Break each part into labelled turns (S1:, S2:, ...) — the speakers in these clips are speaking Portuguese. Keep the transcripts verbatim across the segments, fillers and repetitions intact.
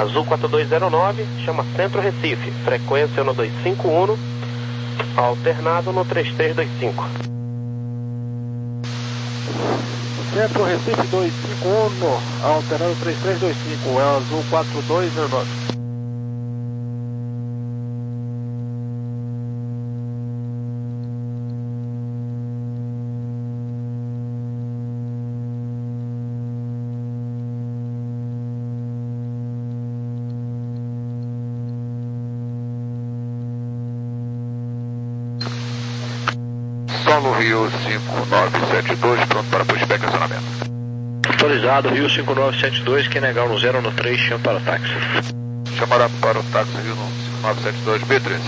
S1: Azul quatro dois zero nove, chama Centro Recife, frequência no dois cinco um, alternado no três três dois cinco.
S2: Centro Recife dois cinco um, alternado três três dois cinco, é Azul quatro dois zero nove.
S3: Solo Rio cinco nove sete dois, pronto para pushback e acionamento.
S4: Autorizado, Rio cinco nove sete dois, quem negar no zero no três, chama para o táxi.
S3: Chamará para o táxi Rio cinco nove sete dois, B três.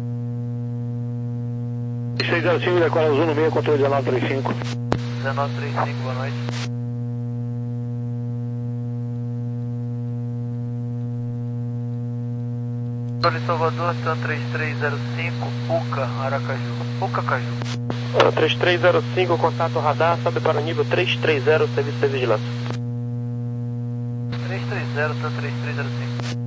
S2: seis zero cinco, decora Azul no meio, controle dezenove trinta e cinco.
S5: dezenove trinta e cinco, boa noite. Controle Salvador, Tan três três zero cinco, Uca, Aracaju. Uca, Caju.
S1: três três zero cinco, contato radar, sobe para o nível três três zero, serviço de vigilância.
S5: três três zero, Tan três três zero cinco.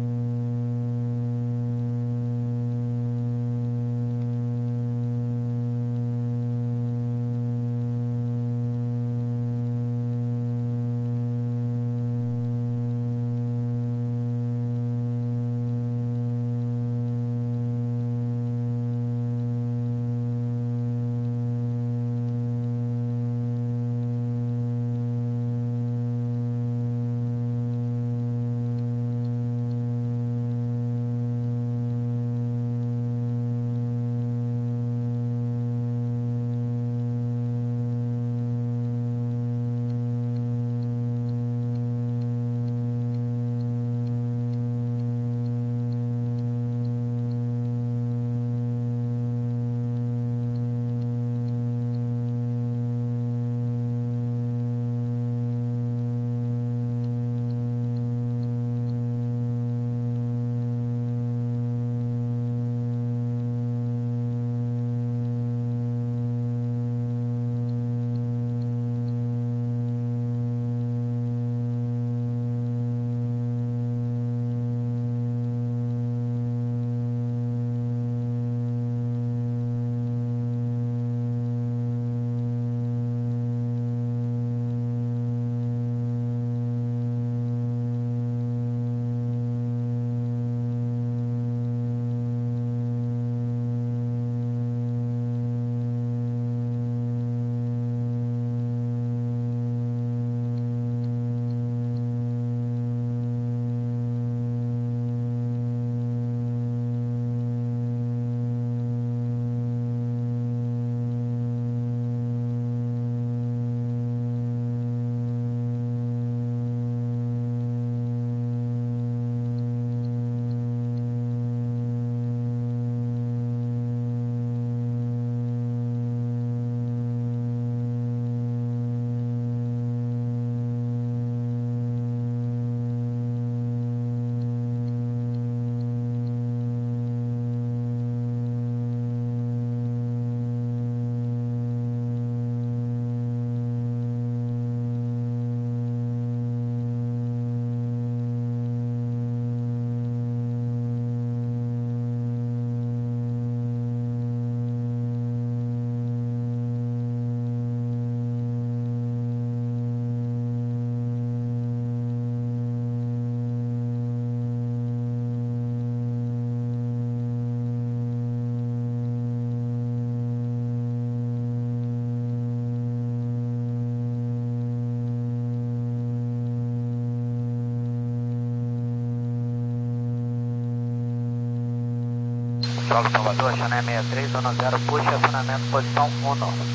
S5: Controle Salvador, Chané sessenta e três, zona zero, puxa acionamento, posição um.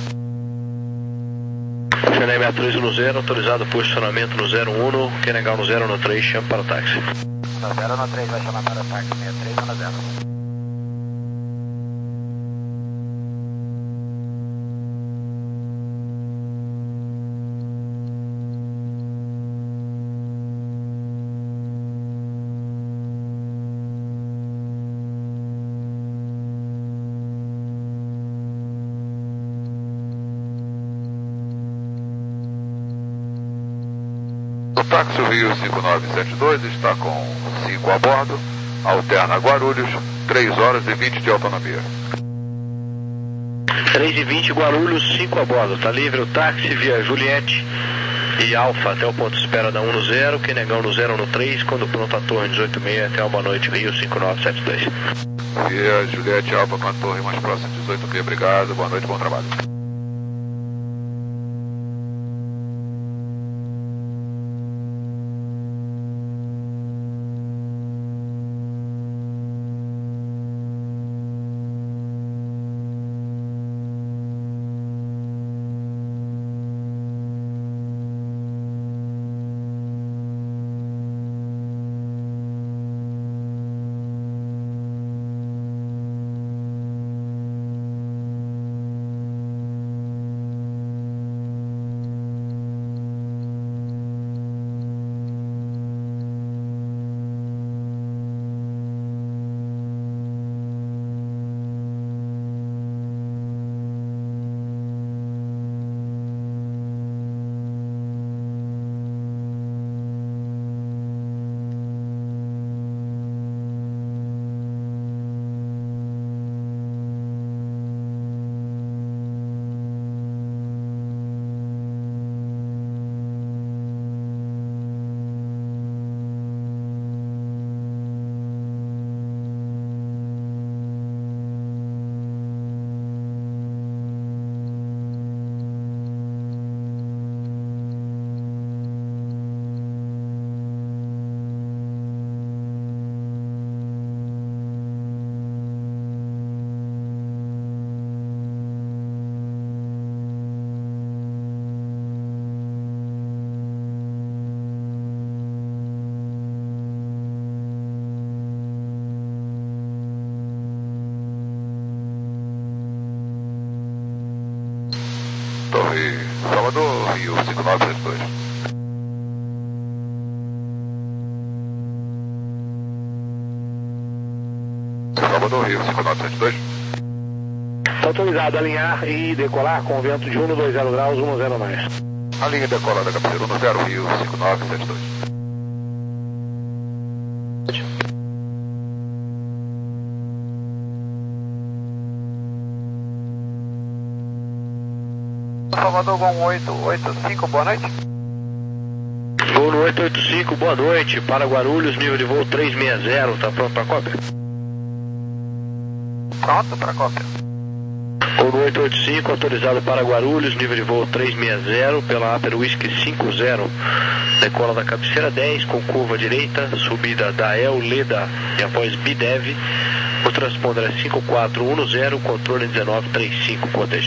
S4: Chané sessenta e três no zero, autorizado posicionamento no zero um, quem negar no zero no três, chama para o táxi.
S5: No zero no três vai chamar para o táxi, sessenta e três, zona zero.
S3: Táxi Rio cinco nove sete dois está com cinco a bordo, alterna Guarulhos, três horas e vinte de autonomia.
S4: três e vinte Guarulhos, cinco a bordo. Está livre o táxi via Juliette e Alfa até o ponto de espera da um no zero, Quenegão no zero no três, quando pronto a torre dezoito e meia até uma noite Rio cinco nove sete dois.
S3: Via Juliette Alfa com a torre mais próxima dezoito e meia, obrigado, boa noite, bom trabalho. Torre Salvador, Rio cinco nove sete dois. Salvador, Rio cinco nove sete dois.
S2: Está autorizado a alinhar e decolar com vento de um no dois zero graus, um no zero mais.
S3: A linha decolada, cabeceira um no zero, Rio cinco nove sete dois.
S5: Salvador, Gol oito oito cinco, boa noite.
S4: Voo no oito oito cinco, boa noite, para Guarulhos, nível de voo trezentos e sessenta, está pronto para cópia?
S5: Pronto para cópia.
S4: Voo no oito oito cinco, autorizado para Guarulhos, nível de voo trezentos e sessenta, pela Aper Whisky cinco zero, decola da cabeceira dez, com curva direita, subida da El Leda e após Bidev, o transponder é cinco quatro um zero, controle dezenove trinta e cinco, cotejo.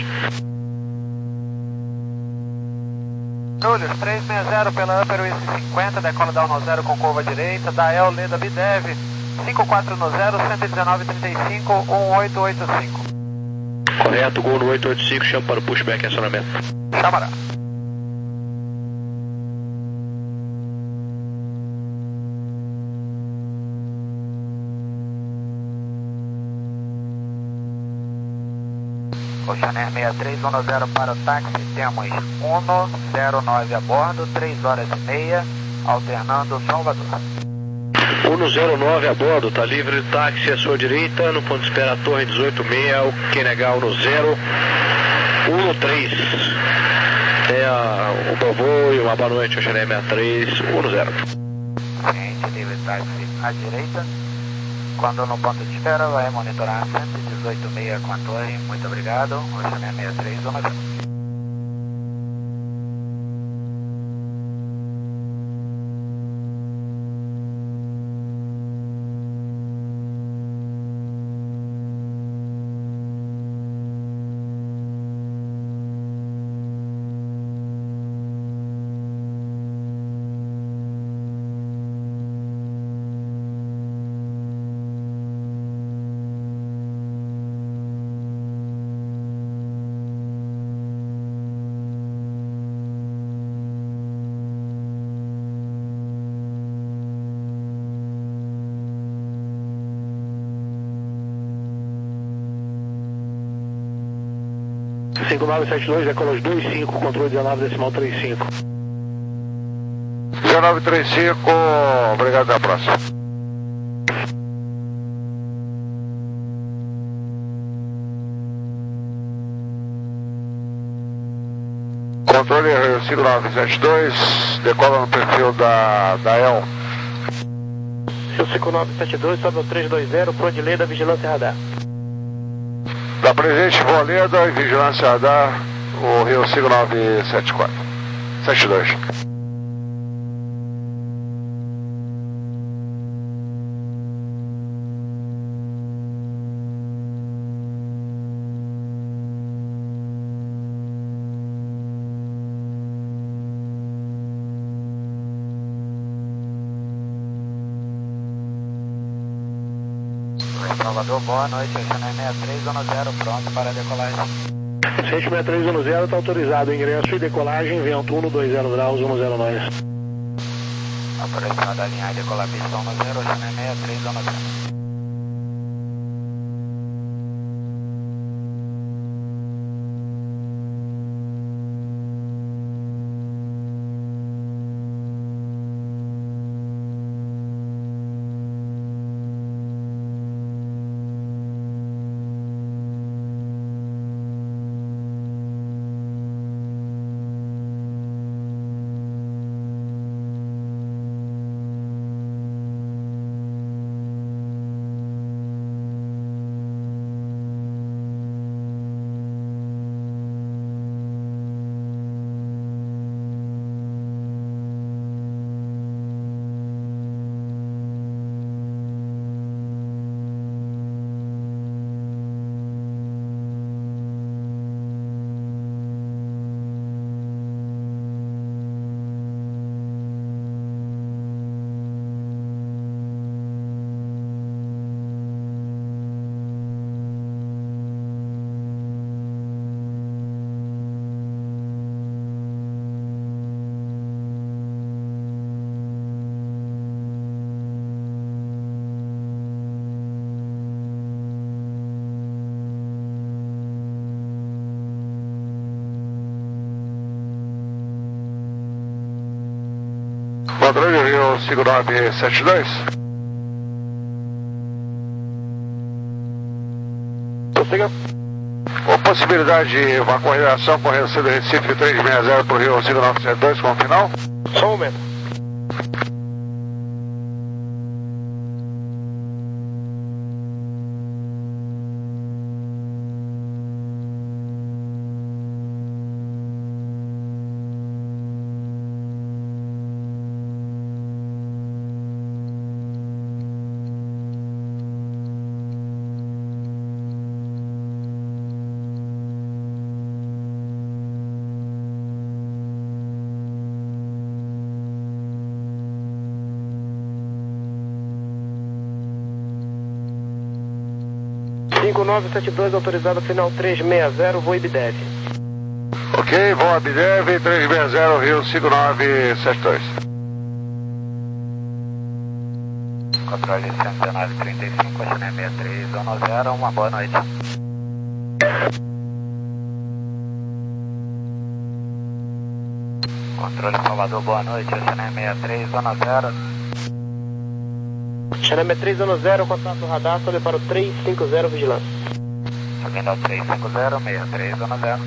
S5: Guarulhos, trezentos e sessenta pela Upper Whisky cinquenta, decola da um zero com curva direita, da El Leda Bidev, cinco quatro um zero, cento e dezenove trinta e cinco, um oito oito cinco.
S4: Correto, Gol no oito oito cinco, chama para o pushback e acionamento.
S5: Chamará. Oceaner sessenta e três um zero para o táxi, temos um zero nove a bordo, três horas e meia, alternando Salvador.
S4: um zero nove a bordo, está livre o táxi à sua direita, no ponto de espera a torre dezoito e meia, o Quenegal no zero, um três. Tenha um bom voo e uma boa noite, Oceaner sessenta e três, um zero.
S5: Ciente, livre táxi à direita. Quando no ponto de espera, vai monitorar cento e dezoito e meia com a torre. Muito obrigado. Oceaner sessenta e três, um zero.
S2: cinco nove sete dois, decola os dois cinco, controle dezenove decimal trinta e cinco.
S3: dezenove trinta e cinco, obrigado, até a próxima. Controle Rio cinco nove sete dois, decola no perfil da, da E L.
S1: Rio cinco nove sete dois, sobe ao três dois zero, pro delay da Vigilância Radar.
S3: Da presente Voleda e Vigilância Radar, o Rio cinco nove sete quatro, sete dois.
S5: Salvador, boa noite, Oceané sessenta e três, zona zero, pronto para decolagem.
S2: sessenta e três, zona zero, está autorizado, ingresso e decolagem, vento um dois zero graus, zona zero nós.
S5: Autorização da linha e decolar pista zona zero, Oceané sessenta e três, zona zero.
S3: Controle Rio cinco nove sete dois.
S1: Prossiga.
S3: Com possibilidade de uma correlação com o Rio Centro Recife trezentos e sessenta para o Rio cinco nove sete dois como final?
S1: Só um momento. cinco nove sete dois, autorizado final três seis zero, voo I B D E V.
S3: Ok, voo I B D E V, três seis zero, Rio cinco nove sete dois.
S5: Controle cento e dezenove trinta e cinco, Oceané sessenta e três, zona zero, uma boa noite. Controle Salvador, boa noite, Oceané sessenta e três, zona zero.
S1: Oceané sessenta e três, zona zero, contato radar, sobe para o três cinco zero, vigilância.
S5: Subindo ao três cinco zero, sessenta e três, zona zero.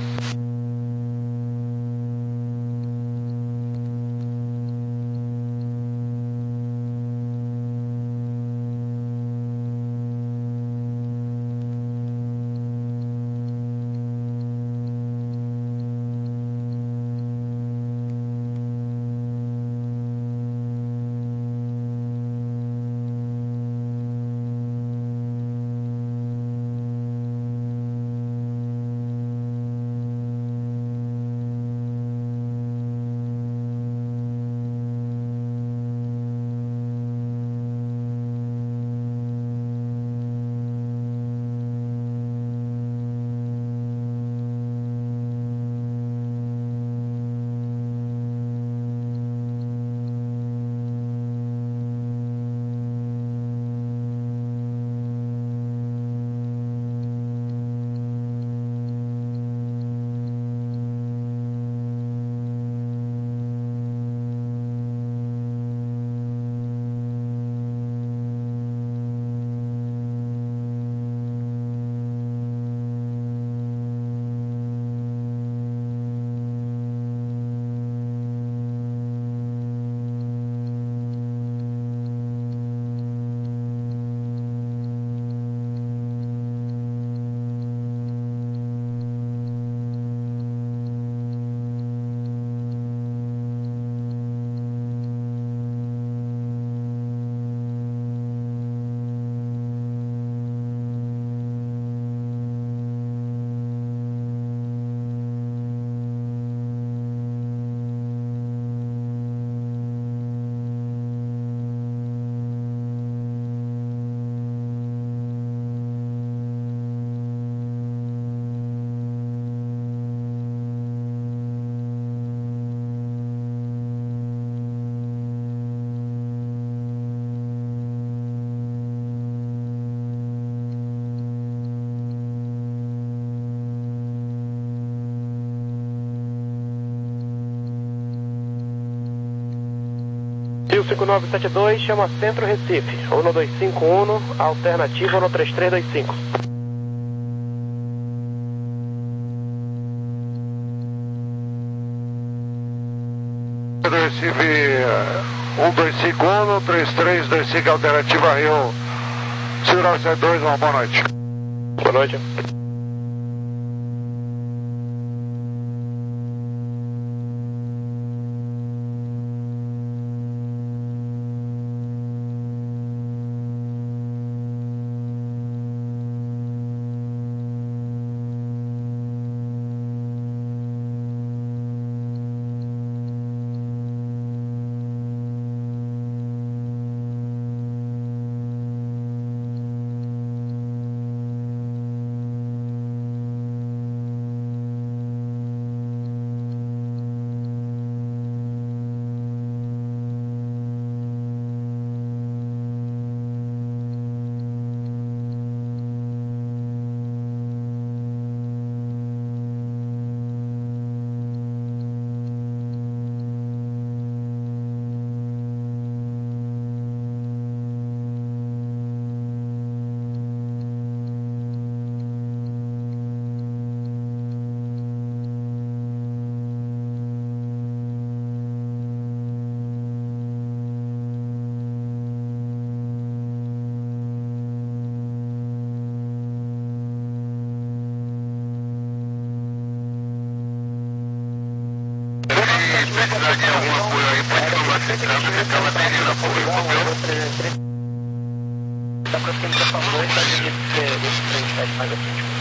S1: Rio cinco nove sete dois, chama Centro Recife, um dois cinco um, alternativa um três três dois cinco.
S3: Recife um dois cinco um, três três dois cinco, alternativa Rio cinco nove sete dois, uma boa noite.
S1: Boa noite.
S3: Precisar de algum apoio aí, pode tomar central, que está batendo apoio, entendeu?
S5: Dá para ficar por favor, está desse três sete mais à frente.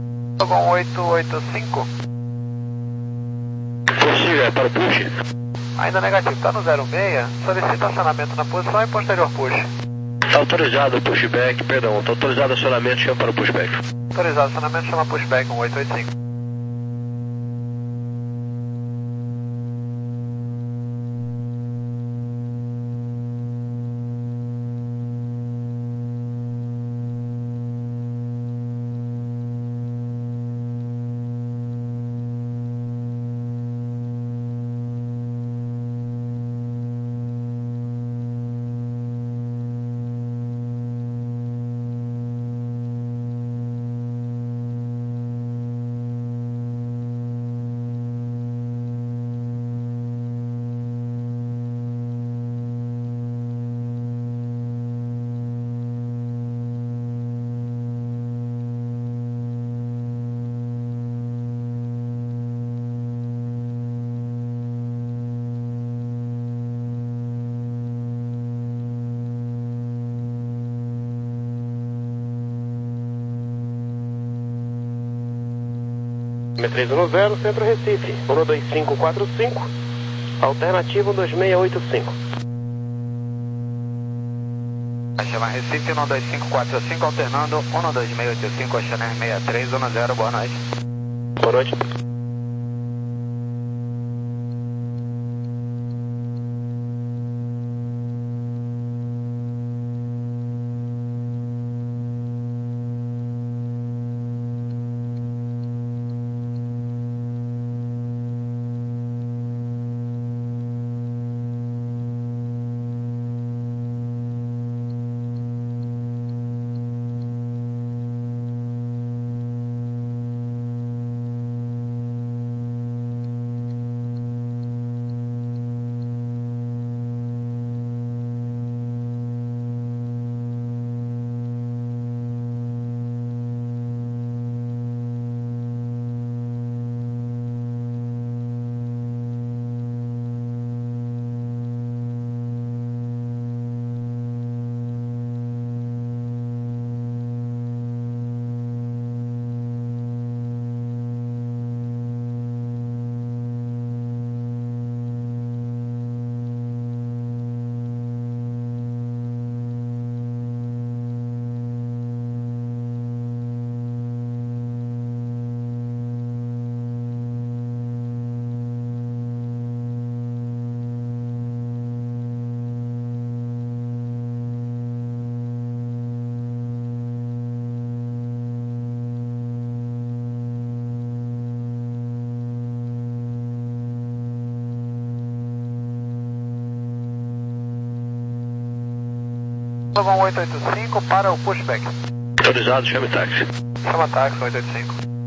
S5: Com oito oito cinco.
S4: Possível, é para o push.
S5: Ainda negativo, está no zero seis, solicita acionamento na posição e posterior push.
S4: Está autorizado o pushback, perdão, está autorizado o acionamento, chama para o pushback.
S5: Autorizado o acionamento, chama pushback um oito oito cinco.
S1: M três um zero, Centro Recife, um dois cinco quatro cinco, alternativo dois seis oito cinco.
S5: Chama Recife um dois cinco quatro cinco, alternando um dois seis oito cinco, Chanel sessenta e três um zero, boa noite.
S1: Boa noite.
S5: um oito oito cinco para o pushback.
S4: Autorizado, chame táxi.
S5: Chama táxi oito oito cinco.